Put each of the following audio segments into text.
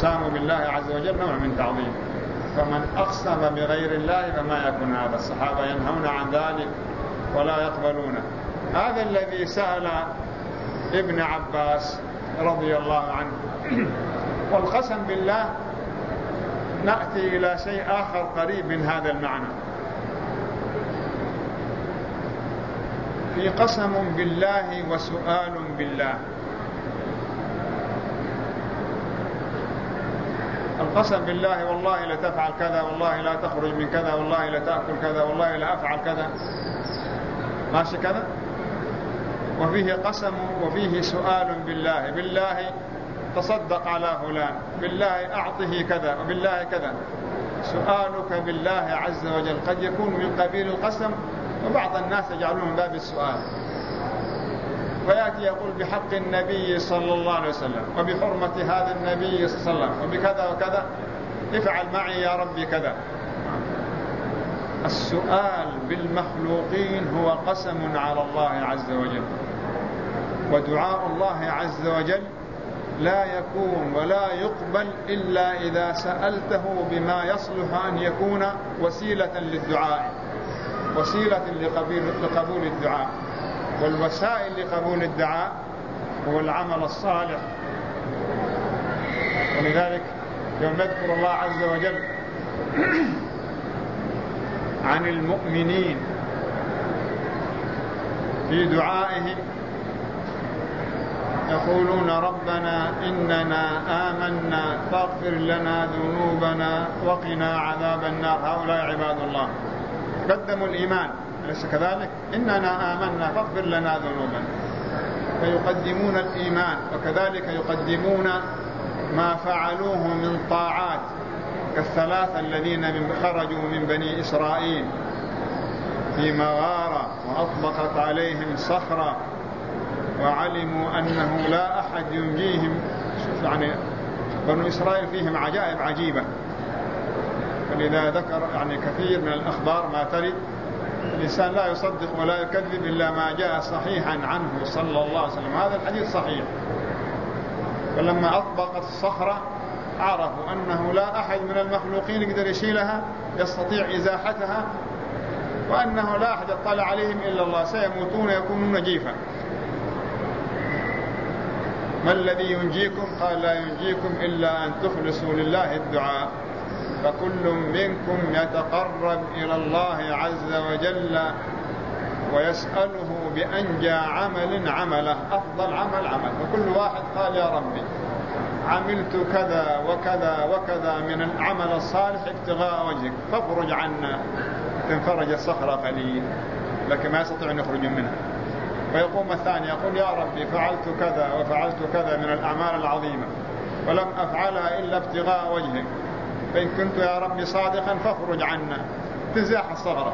الأقسام بالله عز وجل نوع من تعظيم، فمن أقسم بغير الله فما يكون هذا. الصحابة ينهون عن ذلك ولا يقبلونه. هذا الذي سأل ابن عباس رضي الله عنه. والقسم بالله نأتي إلى شيء آخر قريب من هذا المعنى. في قسم بالله وسؤال بالله. القسم بالله والله لا تفعل كذا، والله لا تخرج من كذا، والله لا تأكل كذا، والله لا أفعل كذا، ماشي كذا. وفيه قسم وفيه سؤال بالله، بالله تصدق على فلان، بالله أعطه كذا، وبالله كذا. سؤالك بالله عز وجل قد يكون من قبيل القسم، وبعض الناس يجعلون من باب السؤال، فيأتي يقول بحق النبي صلى الله عليه وسلم، وبحرمة هذا النبي صلى الله عليه وسلم، وبكذا وكذا، افعل معي يا ربي كذا. السؤال بالمخلوقين هو قسم على الله عز وجل. ودعاء الله عز وجل لا يكون ولا يقبل إلا إذا سألته بما يصلح أن يكون وسيلة للدعاء، وسيلة لقبول الدعاء. والوسائل لقبول الدعاء هو العمل الصالح. ولذلك يوم نذكر الله عز وجل عن المؤمنين في دعائهم يقولون ربنا إننا آمنا فاغفر لنا ذنوبنا وقنا عذاب النار. هؤلاء عباد الله قدموا الإيمان، أليس كذلك؟ إننا آمنا فاغفر لنا ذنوبنا، فيقدمون الإيمان. وكذلك يقدمون ما فعلوه من طاعات، كالثلاثة الذين خرجوا من بني إسرائيل في مغارة وأطبقت عليهم صخرة وعلموا أنه لا أحد ينجيهم. يعني بنو إسرائيل فيهم عجائب عجيبة، ولذا ذكر يعني كثير من الأخبار ما ترد الإنسان لا يصدق ولا يكذب إلا ما جاء صحيحا عنه صلى الله عليه وسلم. هذا الحديث صحيح. فلما أطبقت الصخرة عرفوا أنه لا أحد من المخلوقين يقدر يشيلها، يستطيع إزاحتها، وأنه لا أحد يطلع عليهم إلا الله، سيموتون يكونون جيفا. ما الذي ينجيكم؟ قال لا ينجيكم إلا أن تخلصوا لله الدعاء. فكل منكم يتقرب إلى الله عز وجل ويسأله بأنجى عمل عمله، أفضل عمل عمل. فكل واحد قال يا ربي عملت كذا وكذا وكذا من العمل الصالح ابتغاء وجهك فافرج عنا. تنفرج الصخرة قليل لكن ما يستطيع أن يخرج منها. ويقوم الثاني يقول يا ربي فعلت كذا وفعلت كذا من الأعمال العظيمة ولم أفعلها إلا ابتغاء وجهك، فإن كنت يا ربي صادقا فافرج عنا. تزاح الصخرة،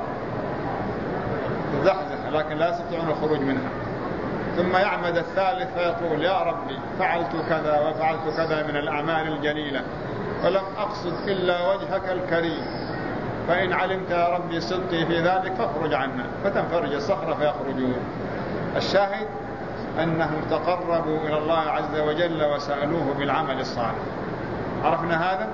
تزحزح، لكن لا يستطيعون الخروج منها. ثم يعمد الثالث فيقول يا ربي فعلت كذا وفعلت كذا من الأعمال الجليلة ولم أقصد إلا وجهك الكريم، فإن علمت يا ربي صدقي في ذلك فاخرج عنا. فتنفرج الصخرة فيخرجون. الشاهد أنهم تقربوا إلى الله عز وجل وسألوه بالعمل الصالح. عرفنا هذا؟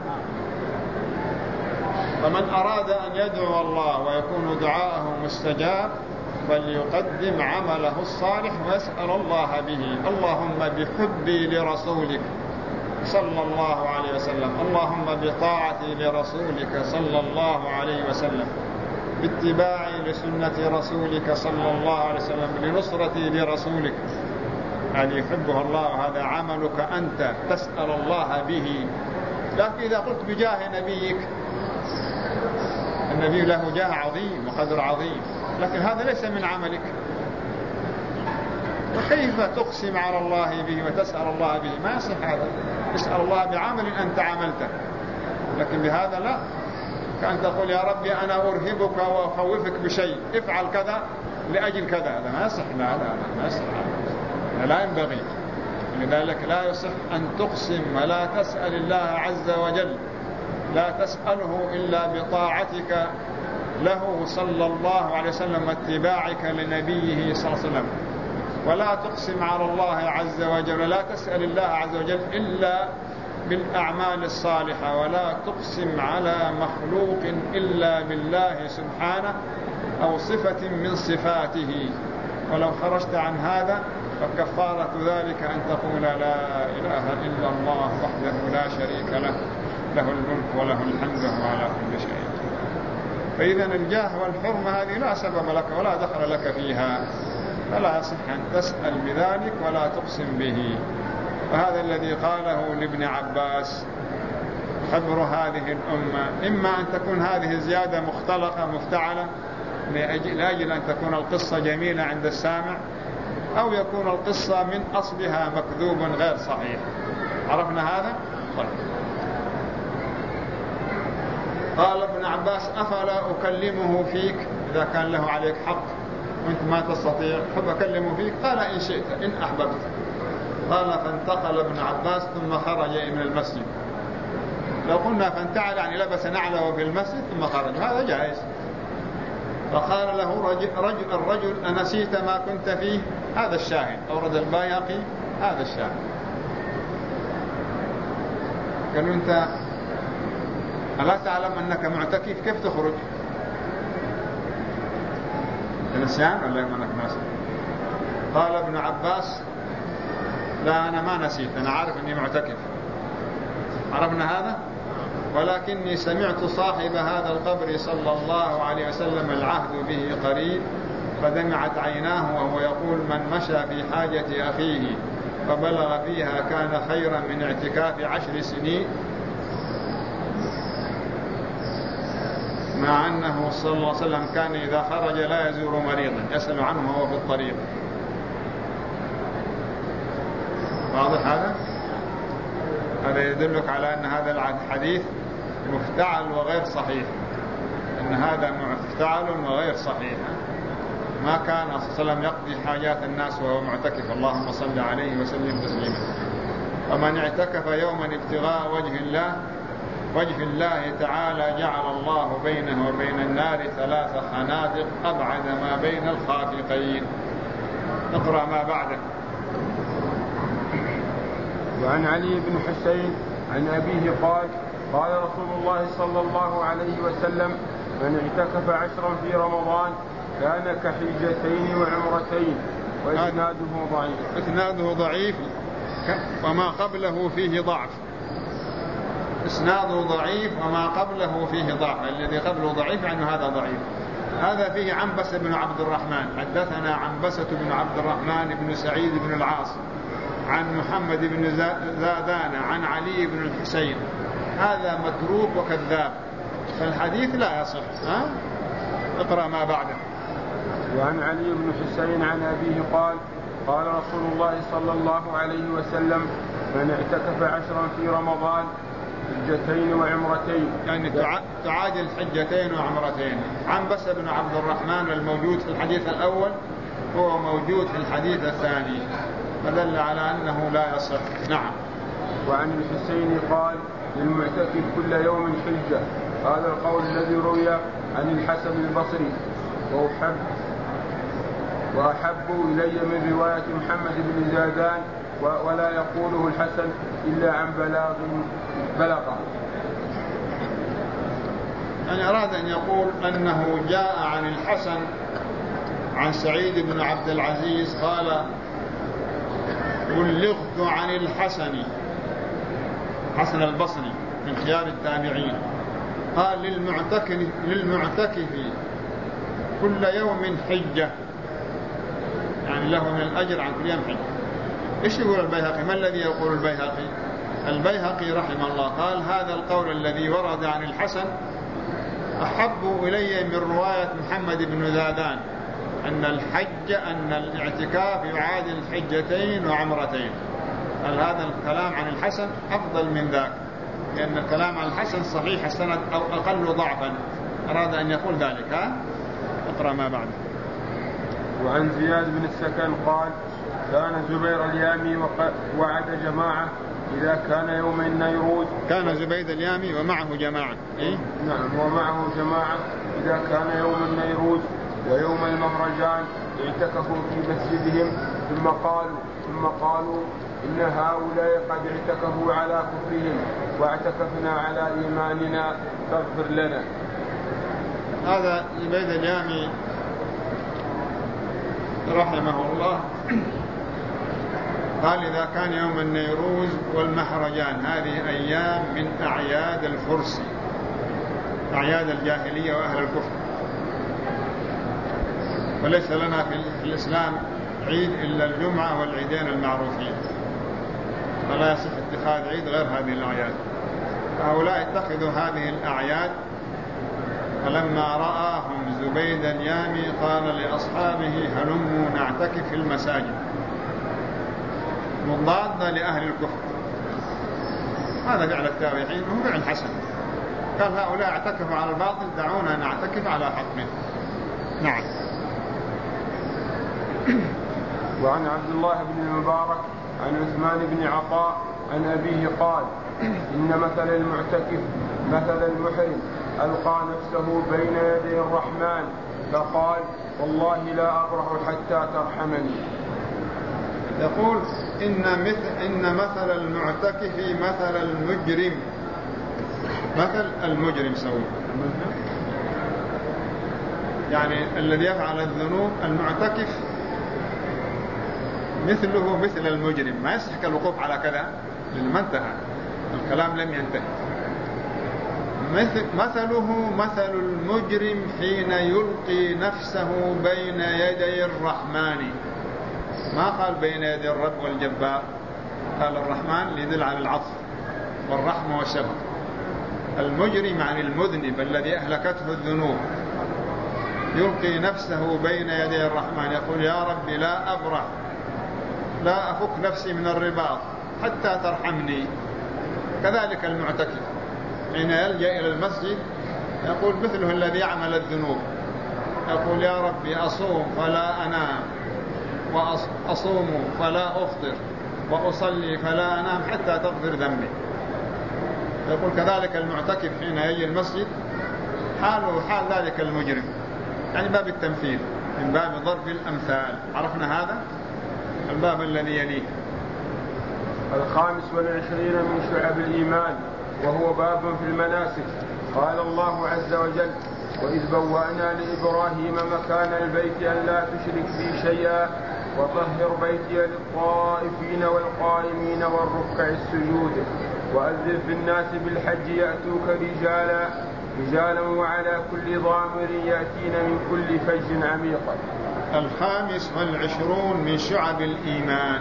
فمن أراد أن يدعو الله ويكون دعاءه مستجاب فليقدم عمله الصالح ويسأل الله به. اللهم بحبي لرسولك صلى الله عليه وسلم، اللهم بطاعتي لرسولك صلى الله عليه وسلم، باتباعي لسنة رسولك صلى الله عليه وسلم، لنصرتي لرسولك. هذه يحبها الله وهذا عملك أنت تسأل الله به. لكن إذا قلت بجاه نبيك، النبي له جاه عظيم وقدر عظيم، لكن هذا ليس من عملك، وكيف تقسم على الله به وتسأل الله به؟ ما يصح هذا. تسأل الله بعمل أنت عملته، لكن بهذا لا. كأن تقول يا ربي أنا أرهبك وأخوفك بشيء، افعل كذا لأجل كذا، هذا ما يصح. لا لا لا، ما يصح، لا ينبغي. لذلك لا يصح أن تقسم ولا تسأل الله عز وجل، لا تسأله إلا بطاعتك له صلى الله عليه وسلم واتباعك لنبيه صلى الله عليه وسلم. ولا تقسم على الله عز وجل، لا تسأل الله عز وجل إلا بالأعمال الصالحة ولا تقسم على مخلوق إلا بالله سبحانه أو صفة من صفاته، ولو خرجت عن هذا فكفارة ذلك أن تقول لا إله إلا الله وحده لا شريك له، له الملك وله الحمد وهو على كل شيء. فإذا الجاه والحرمة هذه لا سبب لك ولا دخل لك فيها، فلا يصح أن تسأل بذلك ولا تقسم به. وهذا الذي قاله لابن عباس خبر هذه الأمة، إما أن تكون هذه زيادة مختلقة مفتعلة لأجل أن تكون القصة جميلة عند السامع، أو يكون القصة من أصلها مكذوب غير صحيح. عرفنا هذا؟ طيب. قال ابن عباس أفلا أكلمه فيك إذا كان له عليك حق وأنت ما تستطيع، حب أكلمه فيك؟ قال إن شئت إن أحببت. قال فانتقل ابن عباس ثم خرج من المسجد. لو قلنا فانتعل يعني لبس نعله في المسجد ثم خرج، هذا جائز. فقال له الرجل أنسيت ما كنت فيه؟ هذا الشاهد، أورد البيهقي هذا الشاهد. قالوا أنت ألا تعلم أنك معتكف كيف تخرج؟ نسيان ولا أنك ناسي؟ قال ابن عباس لا أنا ما نسيت، أنا عارف أني معتكف. عرفنا هذا؟ ولكني سمعت صاحب هذا القبر صلى الله عليه وسلم العهد به قريب فدمعت عيناه وهو يقول من مشى في حاجة أخيه فبلغ فيها كان خيرا من اعتكاف 10 سنين، مع أنه صلى الله عليه وسلم كان إذا خرج لا يزور مريضا يسأل عنه وهو في الطريق. واضح هذا؟ هذا يدلك على أن هذا الحديث مفتعل وغير صحيح، أن هذا مفتعل وغير صحيح. ما كان صلى الله عليه وسلم يقضي حاجات الناس وهو معتكف، اللهم صل عليه وسلم تسليما. ومن اعتكف يوما ابتغاء وجه الله تعالى جعل الله بينه وبين النار 3 خنادق أبعد ما بين الخافقين. اقرأ ما بعده. وعن علي بن حسين عن أبيه قال قال رسول الله صلى الله عليه وسلم من اعتكف 10 في رمضان كان كحجتين وعمرتين. وإسناده ضعيف. إسناده ضعيف وما قبله فيه ضعف. إسناده ضعيف وما قبله فيه ضعف، الذي قبله ضعيف عنه هذا ضعيف. هذا فيه عنبسة بن عبد الرحمن، حدثنا عنبسة بن عبد الرحمن بن سعيد بن العاص عن محمد بن زادان عن علي بن الحسين. هذا متروك وكذاب، فالحديث لا يصح. اقرأ ما بعده. وعن علي بن حسين عن أبيه قال قال رسول الله صلى الله عليه وسلم من اعتكف 10 في رمضان حجتين وعمرتين، يعني تعادل حجتين وعمرتين. عنبسة بن عبد الرحمن الموجود في الحديث الأول هو موجود في الحديث الثاني، فدل على أنه لا يصح. نعم. وعن الحسين قال للمعتكف كل يوم حجة. هذا القول الذي روي عن الحسن البصري وأحب إلي من رواية محمد بن زادان ولا يقوله الحسن إلا عن بلغه. يعني أراد أن يقول أنه جاء عن الحسن عن سعيد بن عبد العزيز قال بلغت عن الحسن، حسن البصري من خيار التابعين، قال للمعتكف كل يوم حجة، يعني له من الأجر عن كل يوم حجة. إيش يقول البيهقي؟ ما الذي يقول البيهقي؟ البيهقي رحمه الله قال هذا القول الذي ورد عن الحسن أحب إلي من رواية محمد بن زادان أن الاعتكاف يعادل حجتين وعمرتين. قال هذا الكلام عن الحسن أفضل من ذاك، لأن الكلام عن الحسن صحيح السند أو أقل ضعفا. أراد أن يقول ذلك. اقرأ ما بعد. وعن زياد بن السكن قال كان زبير اليامي وعد جماعة إذا كان يوم النيروز. كان زبيد اليامي ومعه جماعة. إيه؟ نعم، ومعه جماعة إذا كان يوم النيروز ويوم المهرجان اعتكفوا في مسجدهم ثم قالوا ثم قالوا إن هؤلاء قد اعتكفوا على كفرهم واعتكفنا على إيماننا فاغفر لنا. هذا زبيد اليامي رحمه الله قال إذا كان يوم النيروز والمهرجان هذه أيام من أعياد الفرس، أعياد الجاهلية وأهل الكفر، وليس لنا في الإسلام عيد إلا الجمعة والعيدين المعروفين، فلا يصح اتخاذ عيد غير هذه الأعياد. هؤلاء اتخذوا هذه الأعياد، فلما رآهم زبيد اليامي قال لأصحابه هلموا نعتكف في المساجد، مضادة لأهل الكفر. هذا فعل التابعين وهو فعل حسن، قال هؤلاء اعتكفوا على الباطل دعونا نعتكف على حق. نعم. وعن عبد الله بن المبارك عن عثمان بن عطاء عن أبيه قال إن مثل المعتكف مثل المحرم ألقى نفسه بين يدي الرحمن فقال والله لا أبرح حتى ترحمني. يقول إن مثل المعتكف مثل المجرم، مثل المجرم سوي، يعني الذي يفعل الذنوب المعتكف مثله مثل المجرم. ما يصح الوقوف على كذا لأنه ما انتهى الكلام، لم ينتهي. مثله مثل المجرم حين يلقي نفسه بين يدي الرحمن. ما قال بين يدي الرب والجبار، قال الرحمن ليدل على العطف والرحمة والشفقة. المجرم عن المذنب الذي أهلكته الذنوب يلقي نفسه بين يدي الرحمن يقول يا رب لا أبرح، لا أفك نفسي من الرباط حتى ترحمني. كذلك المعتكف حين يلجأ إلى المسجد يقول مثله الذي يعمل الذنوب، يقول يا ربي أصوم فلا أنام، وأصوم فلا أفطر، وأصلي فلا أنام حتى تغفر ذنبي. يقول كذلك المعتكف حين يجي المسجد حاله حال ذلك المجرم، يعني باب التمثيل من باب ضرب الأمثال. عرفنا هذا الباب الذي يليه. 25 من شعب الإيمان وهو باب في المناسك. قال الله عز وجل وإذ بوأنا لإبراهيم مكان البيت أن لا تشرك بي شيئا وطهر بيتي للطائفين والقائمين والركع السجود وأذن في الناس بالحج يأتوك رجالا وعلى كل ضامر يأتين من كل فج عميق. 25 من شعب الإيمان.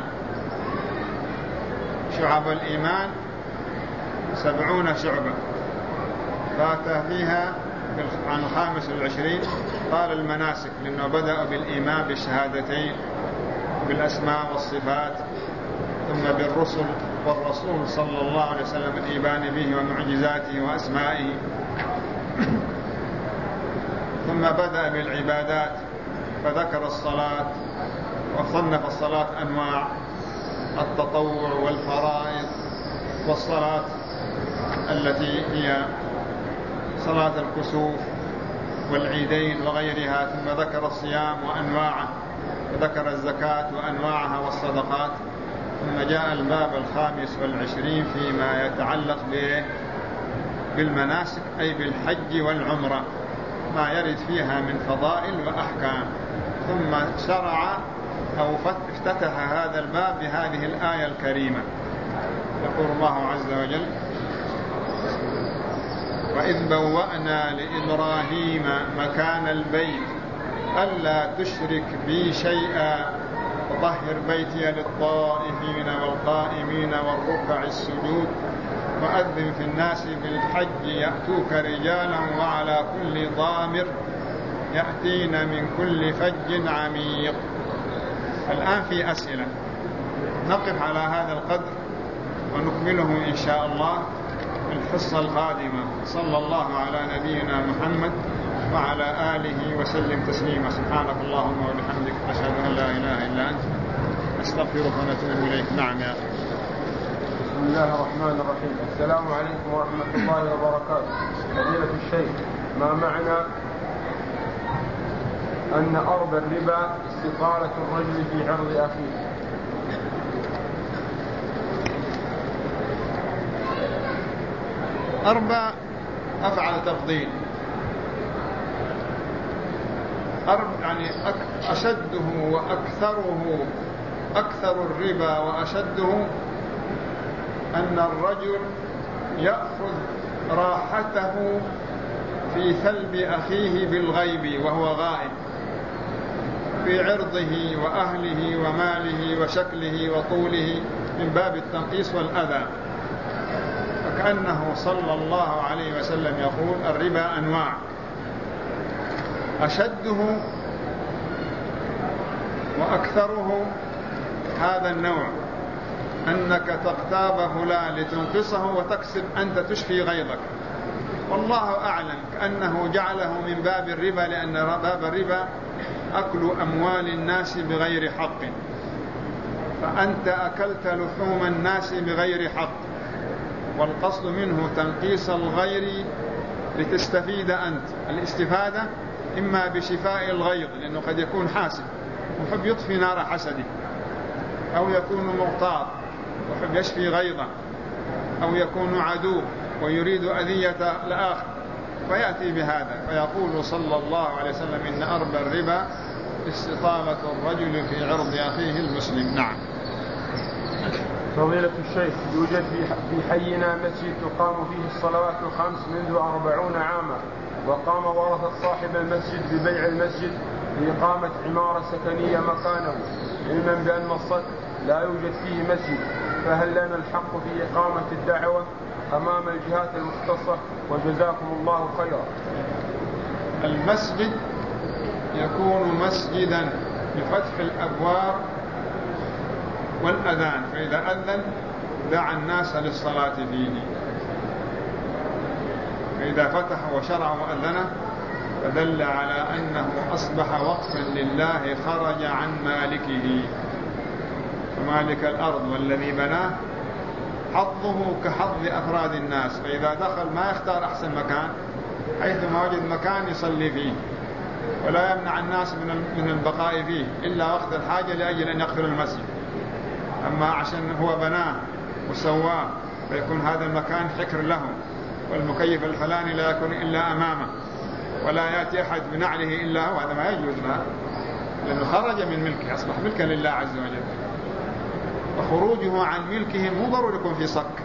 شعب الإيمان 70 شعبة، فات فيها عن 25 قال المناسك لأنه بدأ بالإيمان بالشهادتين بالأسماء والصفات، ثم بالرسل والرسول صلى الله عليه وسلم الإيمان به ومعجزاته وأسمائه، ثم بدأ بالعبادات فذكر الصلاة وصنف الصلاة أنواع التطوع والفرائض، والصلاة التي هي صلاة الكسوف والعيدين وغيرها، ثم ذكر الصيام وأنواعه وذكر الزكاة وأنواعها والصدقات، ثم جاء الباب 25 فيما يتعلق بالمناسك أي بالحج والعمرة، ما يرد فيها من فضائل وأحكام. ثم شرع أو افتتح هذا الباب بهذه الآية الكريمة. يقول الله عز وجل وإذ بوأنا لإبراهيم مكان البيت ألا تشرك بي شيئا وطهر بيتي للطائفين والقائمين والركع السجود وأذن في الناس بالحج يأتوك رجالا وعلى كل ضامر يأتين من كل فج عميق. الآن في أسئلة، نقف على هذا القدر ونكمله إن شاء الله الحصة القادمة. صلى الله على نبينا محمد وعلى آله وسلم تسليما. سبحانك اللهم وبحمدك أشهد أن لا إله إلا أنت أستغفرك ونتوب إليك. نعم يا أخي. بسم الله الرحمن الرحيم. السلام عليكم ورحمة الله وبركاته. فضيلة الشيخ، ما معنى أن أرض الربا استطالة الرجل في عرض أخيه؟ أربى أفعل تفضيل، يعني أشده وأكثره، أكثر الربا وأشده أن الرجل يأخذ راحته في ثلب أخيه بالغيب وهو غائب، في عرضه وأهله وماله وشكله وطوله، من باب التنقيص والأذى. فكأنه صلى الله عليه وسلم يقول الربا أنواع، أشده وأكثره هذا النوع، أنك تغتاب فلان لتنقصه وتكسب أنت تشفي غيظك، والله أعلم كأنه جعله من باب الربا، لأن باب الربا أكل أموال الناس بغير حق، فأنت أكلت لحوم الناس بغير حق، والقصد منه تنقيص الغير لتستفيد أنت. الاستفادة إما بشفاء الغيظ، لأنه قد يكون حاسد وحب يطفي نار حسده، أو يكون مغتاظ وحب يشفي غيظه، أو يكون عدو ويريد أذية الآخر، فيأتي بهذا. فيقول صلى الله عليه وسلم إن أربى الربا استطالة الرجل في عرض أخيه المسلم. نعم. فضيلة الشيخ، يوجد في حينا مسجد تقام فيه الصلوات الخمس منذ 40 عاما، وقام ورثة صاحب المسجد ببيع المسجد لإقامة عمارة سكنية مكانه، علما بأن الصك لا يوجد فيه مسجد، فهل لنا الحق في إقامة الدعوة أمام الجهات المختصة؟ وجزاكم الله خيرا. المسجد يكون مسجدا بفتح الأبواب والأذان، فإذا أذن دعا الناس للصلاة فيه، فإذا فتح وشرع وأذنه فدل على أنه أصبح وقفا لله خرج عن مالكه، ومالك الأرض والذي بناه حظه كحظ أفراد الناس، فإذا دخل ما يختار أحسن مكان، حيثما وجد مكان يصلي فيه، ولا يمنع الناس من البقاء فيه إلا وقت الحاجة لأجل أن يقفل المسجد. أما عشان هو بناه وسواه فيكون هذا المكان حكر له، والمكيف الفلاني لا يكون إلا أمامه، ولا يأتي أحد بنعله إلا هو، هذا ما يجوز له، لأنه خرج من ملكه، أصبح ملكا لله عز وجل. وخروجه عن ملكه مو ضروري يكون في صك،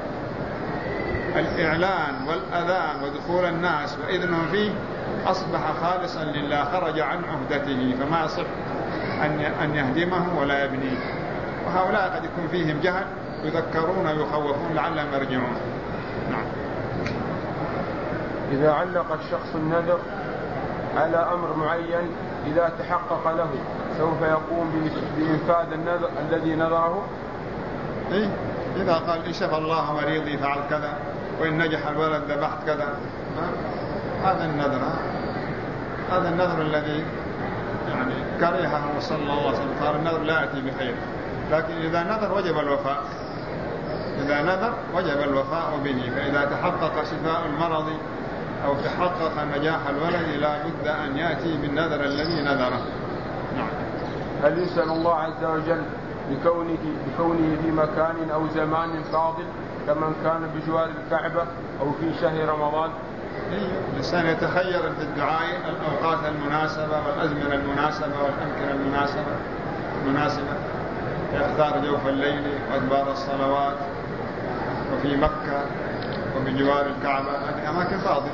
الإعلان والأذان ودخول الناس وإذنهم فيه أصبح خالصا لله، خرج عن عهدته، فما يصح أن يهدمه ولا يبنيه. وهؤلاء قد يكون فيهم جهل، يذكرون ويخوفون لعلهم يرجعون. نعم. إذا علق الشخص النذر على أمر معين إذا تحقق له سوف يقوم بإنفاذ النذر الذي نذره؟ إيه؟ إذا قال إن شفى الله مريضي فعل كذا، وإن نجح الولد ذبحت كذا، هذا النذر، هذا النذر الذي يعني كرهه صلى الله عليه وسلم، قال النذر لا يأتي بخير. لكن إذا نذر وجب الوفاء، إذا نذر وجب الوفاء به. فإذا تحقق شفاء المرض أو تحقق نجاح الولد لا بد أن يأتي بالنذر الذي نذره. نعم. هل يسأل الله عز وجل بكونه في مكان أو زمان فاضل كمن كان بجوار الكعبة أو في شهر رمضان؟ الإنسان يتخير في الدعاء الأوقات المناسبة والأزمنة المناسبة والأمكنة المناسبة، يختار جوف الليل وأدبار الصلوات وفي مكة وبجوار الكعبة، هذه أماكن فاضلة.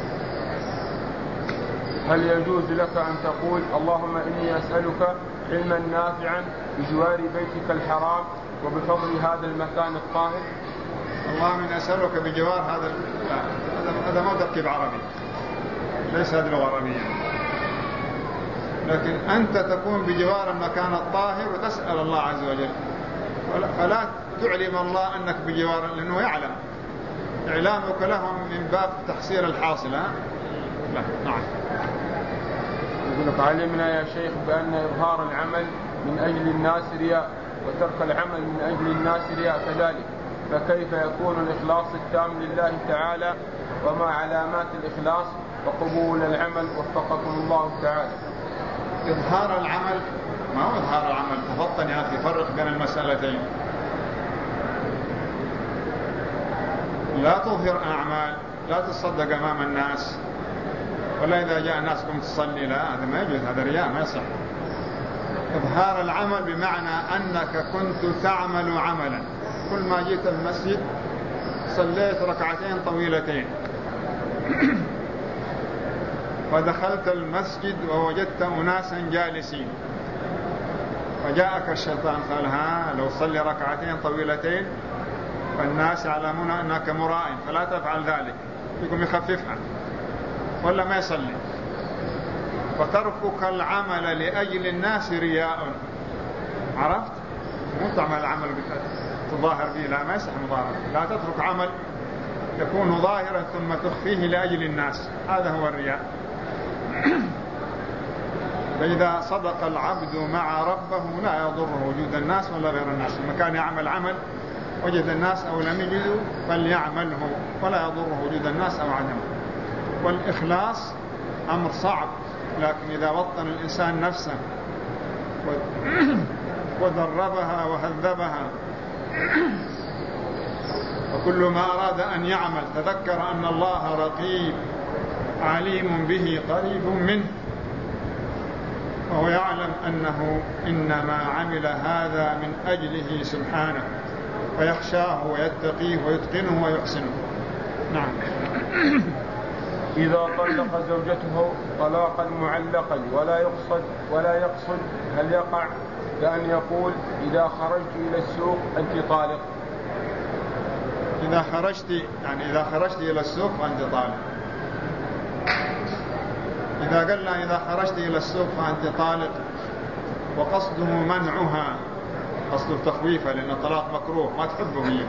هل يجوز لك أن تقول اللهم إني أسألك علما نافعا بجوار بيتك الحرام وبفضل هذا المكان الطاهر؟ اللهم إني أسألك بجوار هذا، هذا ما تركيب عربي، ليس هذه لغة عربية. لكن أنت تكون بجوار المكان الطاهر وتسأل الله عز وجل، فلا تعلم الله أنك بجوار، لأنه يعلم، إعلامك لهم من باب تحصيل الحاصل. لا. نعم. يقول لك علمنا يا شيخ بأن إظهار العمل من أجل الناس رياء، وترك العمل من أجل الناس رياء كذلك، فكيف يكون الإخلاص التام لله تعالى؟ وما علامات الإخلاص وقبول العمل وفقكم الله تعالى؟ إظهار العمل ما هو إظهار العمل، تفطن يا أخي، فرق بين المسألتين. لا تظهر أعمال، لا تصدق أمام الناس، ولا إذا جاء الناس قمت تصلي، لا، هذا ما يجوز، هذا رياء ما يصح. إظهار العمل بمعنى أنك كنت تعمل عملا، كل ما جيت المسجد صليت ركعتين طويلتين، ودخلت المسجد ووجدت أناسا جالسين، فجاءك الشيطان قال لو صلي ركعتين طويلتين فالناس يعلمون أنك مراء فلا تفعل ذلك، يقوم يخففها ولا ما يصلي. فتركك العمل لأجل الناس رياء، عرفت؟ مو تعمل عمل تظاهر به، لا، ما يصح مظاهرة. لا تترك عمل يكون ظاهرا ثم تخفيه لأجل الناس، هذا هو الرياء. فإذا صدق العبد مع ربه لا يضره وجود الناس ولا غير الناس، لما كان يعمل عمل وجد الناس أو لم يجدوا فليعمله ولا يضره وجود الناس أو عدمه. والإخلاص أمر صعب، لكن إذا وطن الإنسان نفسه ودربها وهذبها، وكل ما أراد أن يعمل تذكر أن الله رقيب عليم به قريب منه، وهو يعلم أنه إنما عمل هذا من أجله سبحانه، فيخشاه ويتقيه ويتقنه ويحسنه. نعم. إذا طلق زوجته طلاقا معلقا ولا يقصد هل يقع كأن يقول إذا خرجت إلى السوق أنت طالق؟ إذا خرجت إلى السوق فأنت طالق. إذا قال لها إذا خرجت إلى السوق فأنت طالق وقصده منعها، قصده تخويفها، لأن الطلاق مكروه ما تحبه هي،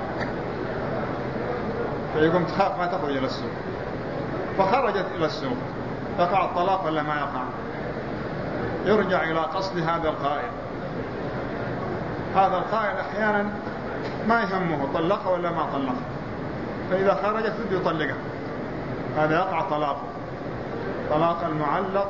فيقوم تخاف ما تخرج إلى السوق، فخرجت إلى السوق، يقع الطلاق ولا ما يقع؟ يرجع إلى قصد هذا القائل. هذا القائل أحيانا ما يهمه طلقها ولا ما طلقها، فإذا خرجت بده يطلقها، هذا يقع طلاقه. طلاق المعلق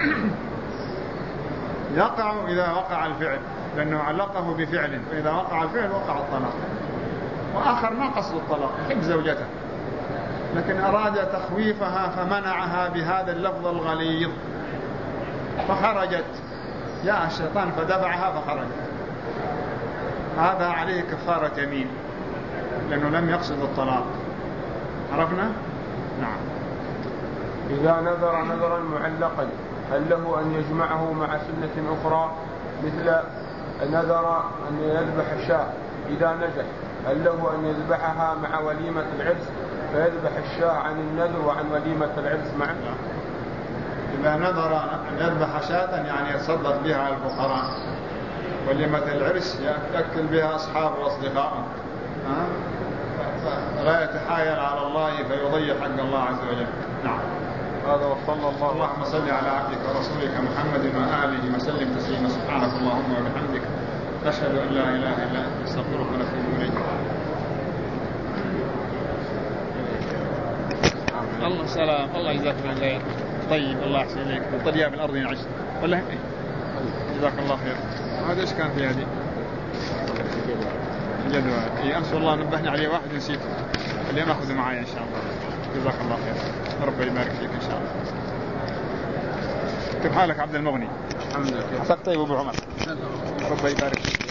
يقع إذا وقع الفعل، لأنه علقه بفعل، فإذا وقع الفعل وقع الطلاق. وآخر ما قصد الطلاق، يحب زوجته لكن أراد تخويفها فمنعها بهذا اللفظ الغليظ، فخرجت، جاء الشيطان فدفعها فخرجت، هذا عليه كفارة يمين لأنه لم يقصد الطلاق. عرفنا؟ نعم. إذا نذر نذرا معلقا هل له أن يجمعه مع سنة أخرى، مثل نذر أن يذبح شاة إذا نجح، هل له أن يذبحها مع وليمة العرس فيذبح الشاة عن النذر وعن وليمة العرس معا؟ إذا نذر أن يذبح شاة يعني يتصدق بها على الفقراء، وليمة العرس يأكل بها أصحابه وأصدقائه، لا يتحايل على الله فيضيع حق الله عز وجل. نعم. هذا وصلى الله. اللهم صل على عبدك ورسولك محمد وآله وسلم تسليما. سبحانك اللهم وبحمدك، نشهد أن لا إله إلا أنت، نستغفرك ونتوب إليك. الله سلام، الله يجزاك خير. طيب الله يحسن إليك. الطليا بالأرض ينعش ولا جزاك الله خير. هذا إيش كان في هذه جدول؟ أمس والله نبهنا عليه واحد نسيته، اللي نأخذه معايا إن شاء الله. جزاك الله خير، ربي يبارك فيك إن شاء الله. كيف حالك عبد المغني؟ الحمد لله. عساك طيب أبو عمر، ربي يبارك فيك.